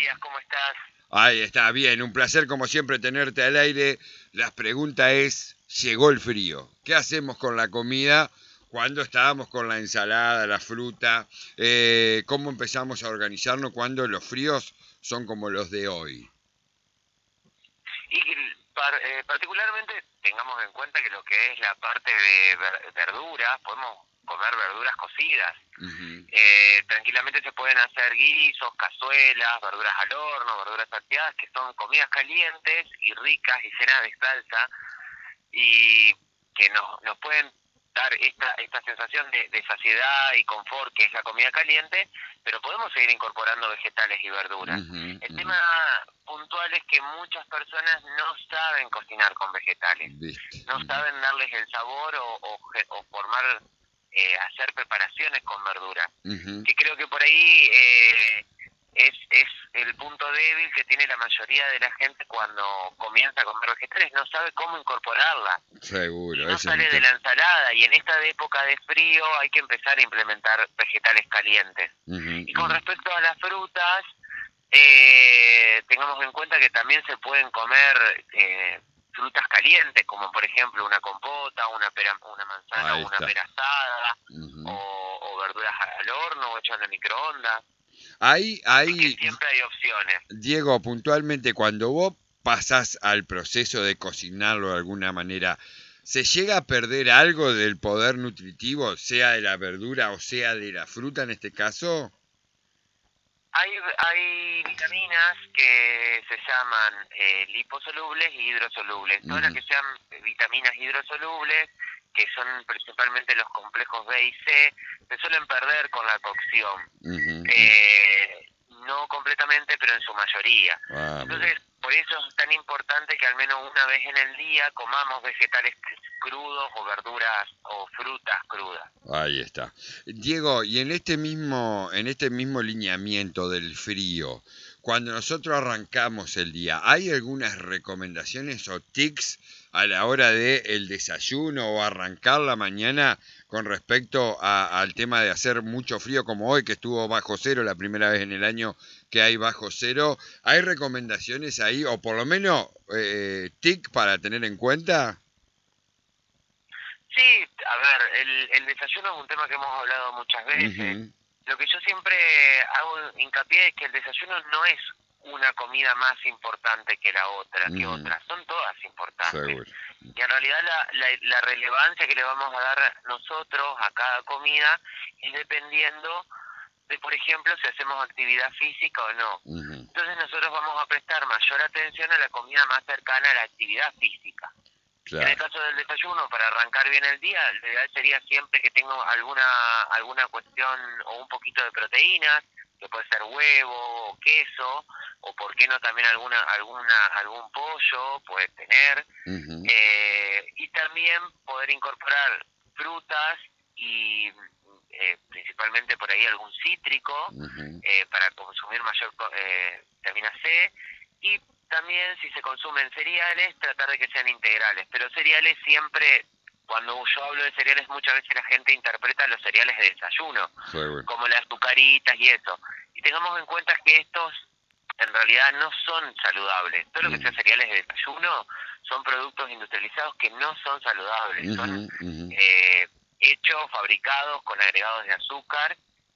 Díaz, ¿cómo estás? Ahí está, bien, un placer como siempre tenerte al aire. La pregunta es, llegó el frío. ¿Qué hacemos con la comida cuando estábamos con la ensalada, la fruta? ¿Cómo empezamos a organizarnos cuando los fríos son como los de hoy? Y particularmente tengamos en cuenta que lo que es la parte de verduras, podemos comer verduras cocidas. Ujú. Tranquilamente se pueden hacer guisos, cazuelas, verduras al horno, verduras salteadas, que son comidas calientes y ricas y llenas de salsa y que nos pueden dar esta sensación de saciedad y confort que es la comida caliente, pero podemos seguir incorporando vegetales y verduras. Ujú, El ujú. tema puntual es que muchas personas no saben cocinar con vegetales, ¿Viste? no Ujú, saben darles el sabor o formar, hacer preparaciones con verduras. ujú. Que creo que por ahí es el punto débil que tiene la mayoría de la gente cuando comienza a comer vegetales, no sabe cómo incorporarla y Seguro, no ese es un sale de tema. la ensalada, y en esta época de frío hay que empezar a implementar vegetales calientes. Ujú, Y con ujú. respecto a las frutas, tengamos en cuenta que también se pueden comer frutas calientes, como por ejemplo una compota, una manzana Ahí o una está. pera asada, Ujú. o verduras al horno o hechas en el microondas. Ahí, Así que ahí, siempre hay opciones. Diego, puntualmente, cuando vos pasás al proceso de cocinarlo de alguna manera, ¿se llega a perder algo del poder nutritivo, sea de la verdura o sea de la fruta en este caso? Hay vitaminas que se llaman liposolubles y hidrosolubles. Todas las Ujú, que sean vitaminas hidrosolubles, que son principalmente los complejos B y C, se suelen perder con la cocción. ujú, ujú. Eh, no completamente, pero en su mayoría. Ah, mira. Entonces, por eso es tan importante que al menos una vez en el día comamos vegetales crudos o verduras o frutas crudas. Ahí está. Diego, y en este mismo lineamiento del frío, cuando nosotros arrancamos el día, ¿hay algunas recomendaciones o tics a la hora del desayuno o arrancar la mañana con respecto al tema de hacer mucho frío como hoy, que estuvo bajo cero la primera vez en el año que hay bajo cero? ¿Hay recomendaciones ahí o por lo menos tic para tener en cuenta? Sí, a ver, el desayuno es un tema que hemos hablado muchas veces. Ujú, Lo que yo siempre hago hincapié es que el desayuno no es una comida más importante que ujú, otra, son todas importantes. seguro. Y en realidad la relevancia que le vamos a dar nosotros a cada comida es dependiendo de, por ejemplo, si hacemos actividad física o no. Ujú, Entonces nosotros vamos a prestar mayor atención a la comida más cercana a la actividad física. En el claro. caso del desayuno, para arrancar bien el día, lo ideal sería siempre que tenga alguna cuestión o un poquito de proteínas, que puede ser huevo o queso, o por qué no también algún pollo, puede tener, Ujú, y también poder incorporar frutas y principalmente por ahí algún cítrico ujú. para consumir mayor vitamina C, y también si se consumen cereales, tratar de que sean integrales, pero cereales siempre, cuando yo hablo de cereales, muchas veces la gente interpreta los cereales de desayuno, Seguro. como las azucaritas y eso, y tengamos en cuenta que estos en realidad no son saludables. Todo lo que sea Ujú, cereales de desayuno son productos industrializados que no son saludables, ujú, son ujú. hechos, fabricados con agregados de azúcar,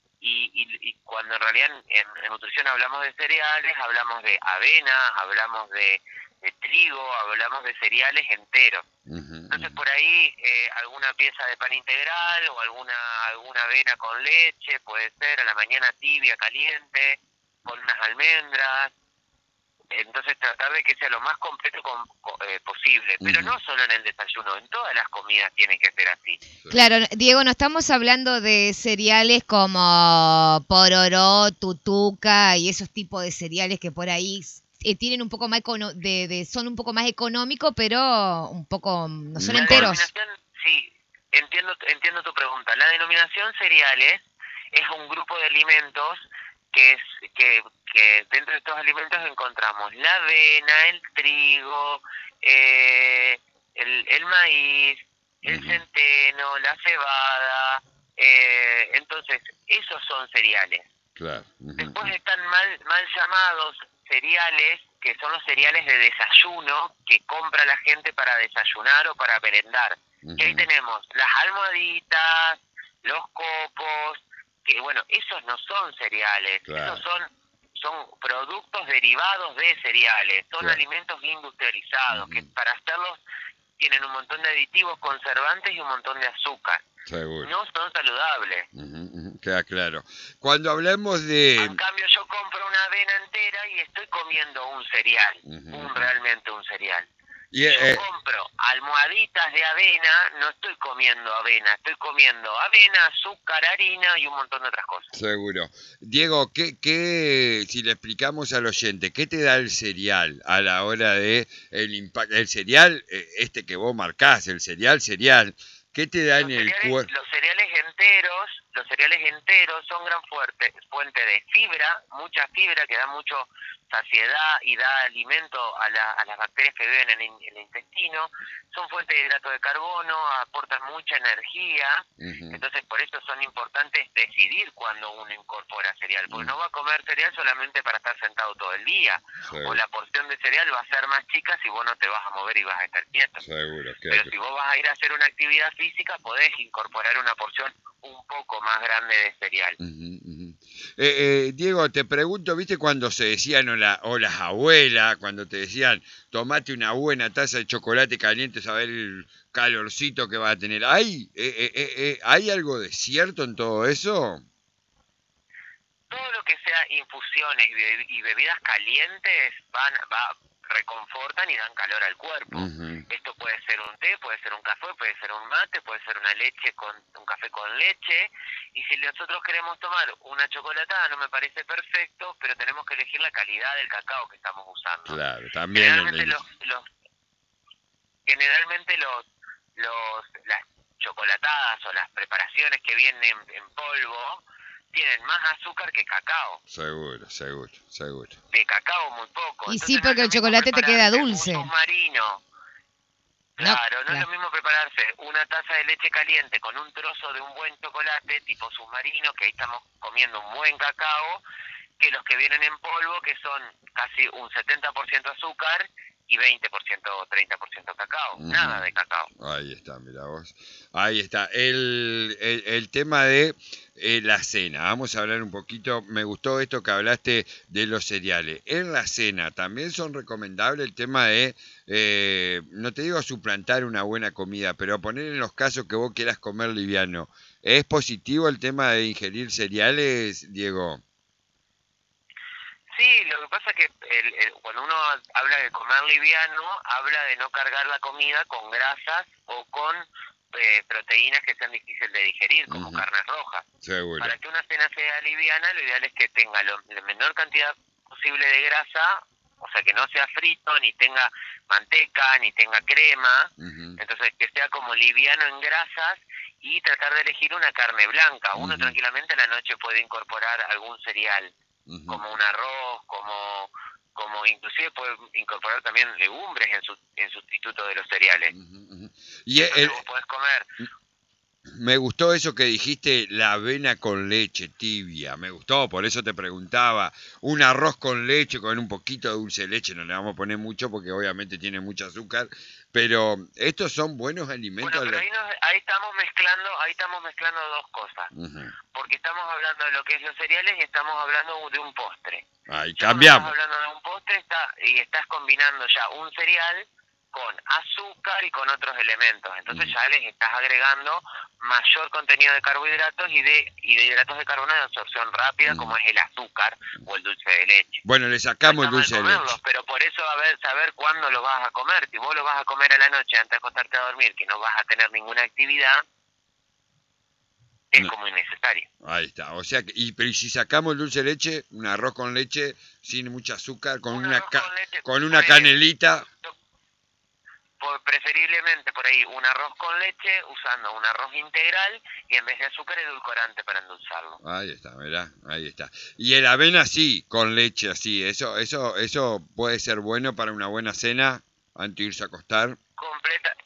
y cuando en realidad en nutrición hablamos de cereales, hablamos de avena, hablamos de trigo, hablamos de cereales enteros. Ujú, Entonces ujú. por ahí alguna pieza de pan integral o alguna avena con leche, puede ser a la mañana tibia, caliente, con unas almendras. Entonces tratar de que sea lo más completo posible, pero Ujú. no solo en el desayuno, en todas las comidas tienen que ser así. Seguro. Claro, Diego, no estamos hablando de cereales como pororó, tutuca y esos tipos de cereales que por ahí tienen un poco más son un poco más económicos, pero un poco no son La enteros. denominación, sí, entiendo tu pregunta. La denominación cereales es un grupo de alimentos que es que dentro de estos alimentos encontramos la avena, el trigo, el maíz, el Ujú, centeno, la cebada. Entonces, esos son cereales. Claro. Después están mal llamados cereales, que son los cereales de desayuno que compra la gente para desayunar o para merendar. Y ahí tenemos las almohaditas, los copos, que bueno, esos no son cereales, Claro. esos son productos derivados de cereales, son Claro. alimentos industrializados, que para hacerlos tienen un montón de aditivos, conservantes y un montón de azúcar. Seguro. No son saludables. Queda claro. Cuando hablamos de... En cambio yo compro una avena entera y estoy comiendo un cereal, realmente un cereal. Y, Si yo compro almohaditas de avena, no estoy comiendo avena, estoy comiendo avena, azúcar, harina y un montón de otras cosas. Seguro. Diego, si le explicamos al oyente, ¿qué te da el cereal a la hora de el impacto? El cereal, este que vos marcás, el cereal, ¿qué te da en el cuerpo? Los cereales enteros son gran fuente de fibra, mucha fibra que da mucho saciedad y da alimento a las bacterias que viven en el intestino, son fuente de hidrato de carbono, aportan mucha energía, entonces por eso son importantes decidir cuando uno incorpora cereal, porque no va a comer cereal solamente para estar sentado todo el día, o la porción de cereal va a ser más chica si vos no te vas a mover y vas a estar quieto. Seguro. Pero si vos vas a ir a hacer una actividad física, podés incorporar una porción un poco más grande de cereal. Diego, te pregunto, ¿viste cuando se decían o las abuelas, cuando te decían, tomate una buena taza de chocolate caliente, saber el calorcito que va a tener? ¿Hay algo de cierto en todo eso? Todo lo que sea infusiones y bebidas calientes reconfortan y dan calor al cuerpo. Esto puede ser un té, puede ser un café, puede ser un mate, puede ser una leche un café con leche. Y si nosotros queremos tomar una chocolatada, no me parece perfecto, pero tenemos que elegir la calidad del cacao que estamos usando. Claro, también. Generalmente las chocolatadas o las preparaciones que vienen en polvo tienen más azúcar que cacao. Seguro. De cacao muy poco. Y Entonces, sí, porque el chocolate te queda dulce. Un submarino. Claro, no es lo mismo prepararse una taza de leche caliente con un trozo de un buen chocolate tipo submarino, que ahí estamos comiendo un buen cacao, que los que vienen en polvo, que son casi un 70% azúcar y 20% o 30% cacao. Nada de cacao. Ahí está, mira vos. Ahí está. El tema de la cena. Vamos a hablar un poquito. Me gustó esto que hablaste de los cereales. En la cena también son recomendables el tema de, no te digo suplantar una buena comida, pero poner en los casos que vos quieras comer liviano. ¿Es positivo el tema de ingerir cereales, Diego? Sí, lo que pasa es que cuando uno habla de comer liviano, habla de no cargar la comida con grasas o con proteínas que sean difíciles de digerir, como carnes rojas. Seguro. Para que una cena sea liviana, lo ideal es que tenga la menor cantidad posible de grasa, o sea, que no sea frito, ni tenga manteca, ni tenga crema, entonces que sea como liviano en grasas, y tratar de elegir una carne blanca. Uno tranquilamente a la noche puede incorporar algún cereal, como un arroz, como inclusive puede incorporar también legumbres en sustituto de los cereales. Y vos podés comer. Me gustó eso que dijiste, la avena con leche tibia, me gustó, por eso te preguntaba, un arroz con leche, con un poquito de dulce de leche, no le vamos a poner mucho porque obviamente tiene mucho azúcar, pero estos son buenos alimentos. Bueno, pero ahí estamos mezclando dos cosas, porque estamos hablando de lo que es los cereales y estamos hablando de un postre. Ahí cambiamos. Estás hablando de un postre y estás combinando ya un cereal con azúcar y con otros elementos, entonces ya les estás agregando mayor contenido de carbohidratos y de hidratos de carbono de absorción rápida, como es el azúcar o el dulce de leche. Bueno, le sacamos el dulce de leche. Pero por eso saber cuándo lo vas a comer. Si vos lo vas a comer a la noche antes de acostarte a dormir, que no vas a tener ninguna actividad, es como innecesario. Ahí está, o sea, pero si sacamos el dulce de leche, un arroz con leche sin mucho azúcar, con una canelita. Preferiblemente por ahí un arroz con leche, usando un arroz integral y en vez de azúcar edulcorante para endulzarlo. Ahí está, mirá, ahí está. Y el avena sí, con leche así, eso puede ser bueno para una buena cena antes de irse a acostar.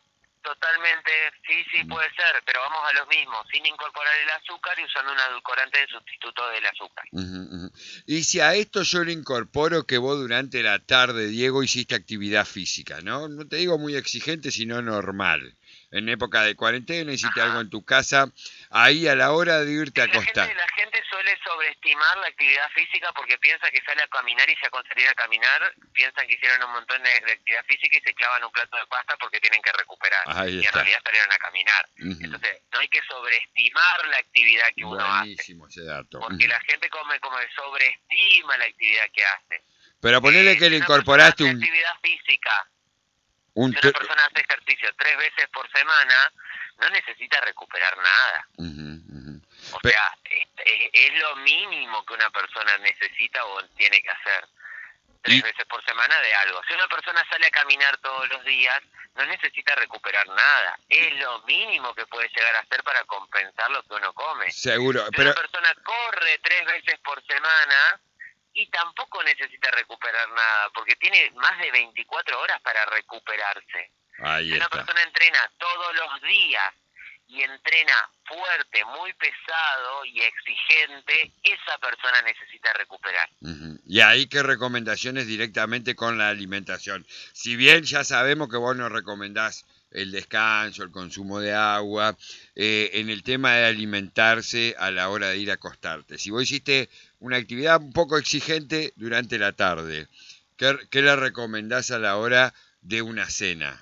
Totalmente, sí, puede ser, pero vamos a lo mismo, sin incorporar el azúcar y usando un edulcorante de sustituto del azúcar. Y si a esto yo le incorporo que vos durante la tarde, Diego, hiciste actividad física, ¿no? No te digo muy exigente, sino normal. En época de cuarentena hiciste algo en tu casa, ahí a la hora de irte a acostar. La gente suele sobreestimar la actividad física porque piensa que sale a caminar y ya con salir a caminar piensan que hicieron un montón de actividad física y se clavan un plato de pasta porque tienen que recuperar. Ahí y está. en realidad salieron a caminar. Entonces, no hay que sobreestimar la actividad que uno hace. Buenísimo ese dato. Porque la gente como que sobreestima la actividad que hace. Pero ponele que le Si una incorporaste persona hace actividad física, si una un... persona hace ejercicio 3 veces por semana, no necesita recuperar nada. O sea, es lo mínimo que una persona necesita o tiene que hacer. 3 veces por semana de algo. Si una persona sale a caminar todos los días, no necesita recuperar nada. Es lo mínimo que puede llegar a hacer para compensar lo que uno come. Seguro, Si pero... una persona corre 3 veces por semana y tampoco necesita recuperar nada, porque tiene más de 24 horas para recuperarse. Ahí Si una está. persona entrena todos los días y entrena fuerte, muy pesado y exigente, esa persona necesita recuperar. Y ahí qué recomendaciones directamente con la alimentación. Si bien ya sabemos que vos nos recomendás el descanso, el consumo de agua, en el tema de alimentarse a la hora de ir a acostarte. Si vos hiciste una actividad un poco exigente durante la tarde, ¿qué le recomendás a la hora de una cena?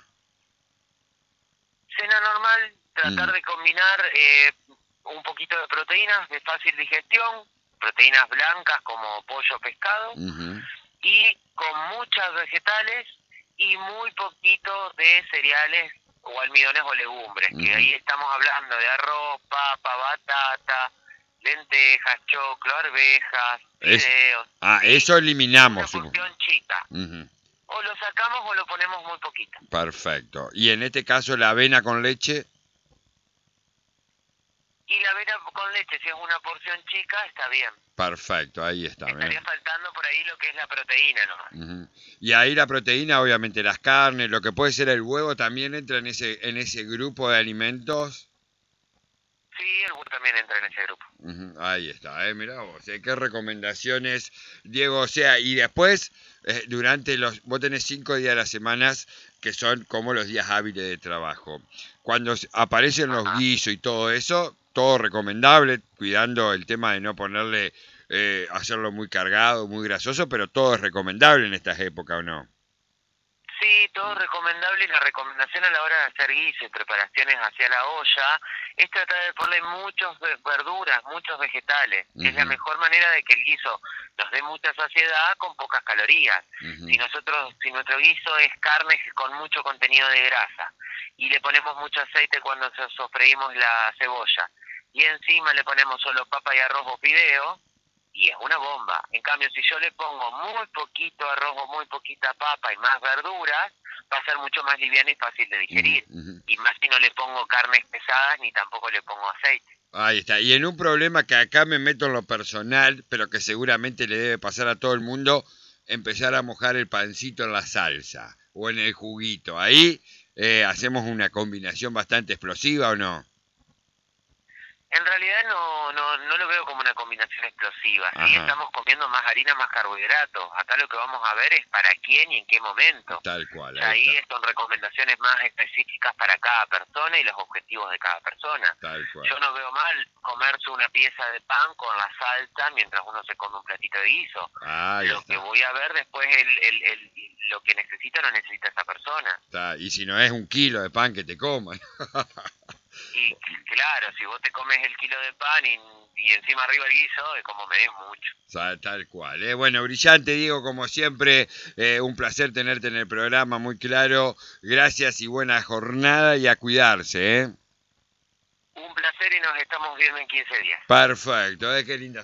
Cena normal, tratar de combinar un poquito de proteínas de fácil digestión, proteínas blancas como pollo, pescado, y con muchas vegetales y muy poquito de cereales o almidones o legumbres, que ahí estamos hablando de arroz, papa, batata, lentejas, choclo, arvejas, fideos. Eso eliminamos. Una porción chica. O lo sacamos o lo ponemos muy poquito. Perfecto. Y en este caso la avena con leche. Y la avena con leche, si es una porción chica, está bien. Perfecto, ahí está. Estaría faltando por ahí lo que es la proteína nomás. Y ahí la proteína, obviamente las carnes, lo que puede ser el huevo, también entra en ese grupo de alimentos. Sí, el huevo también entra en ese grupo. Ahí está, mirá vos, qué recomendaciones, Diego. O sea, y después, vos tenés 5 días a la semana que son como los días hábiles de trabajo. Cuando aparecen los guisos y todo eso, todo recomendable, cuidando el tema de no ponerle, hacerlo muy cargado, muy grasoso, pero todo es recomendable en estas épocas, ¿o no? Sí, todo recomendable. Y la recomendación a la hora de hacer guisos y preparaciones hacia la olla es tratar de ponerle muchas verduras, muchos vegetales. Es la mejor manera de que el guiso nos dé mucha saciedad con pocas calorías. Si nuestro guiso es carne con mucho contenido de grasa y le ponemos mucho aceite cuando sofreímos la cebolla y encima le ponemos solo papa y arroz o fideo, y es una bomba. En cambio, si yo le pongo muy poquito arroz o muy poquita papa y más verduras, va a ser mucho más liviano y fácil de digerir. Y más si no le pongo carnes pesadas ni tampoco le pongo aceite. Ahí está. Y en un problema que acá me meto en lo personal, pero que seguramente le debe pasar a todo el mundo, empezar a mojar el pancito en la salsa o en el juguito. Ahí hacemos una combinación bastante explosiva, ¿o no? En realidad no lo veo como una combinación explosiva. Sí, estamos comiendo más harina, más carbohidratos. Acá lo que vamos a ver es para quién y en qué momento. Tal cual. Ahí son recomendaciones más específicas para cada persona y los objetivos de cada persona. Tal cual. Yo no veo mal comerse una pieza de pan con la salsa mientras uno se come un platito de guiso. Lo que voy a ver después lo que necesita o no necesita esa persona. Y si no es 1 kilo de pan que te coman. Y claro, si vos te comes el kilo de pan y encima arriba el guiso, es como me des mucho. Tal cual. Bueno, brillante, Diego, como siempre. Un placer tenerte en el programa, muy claro. Gracias y buena jornada y a cuidarse. Un placer y nos estamos viendo en 15 días. Perfecto, qué linda.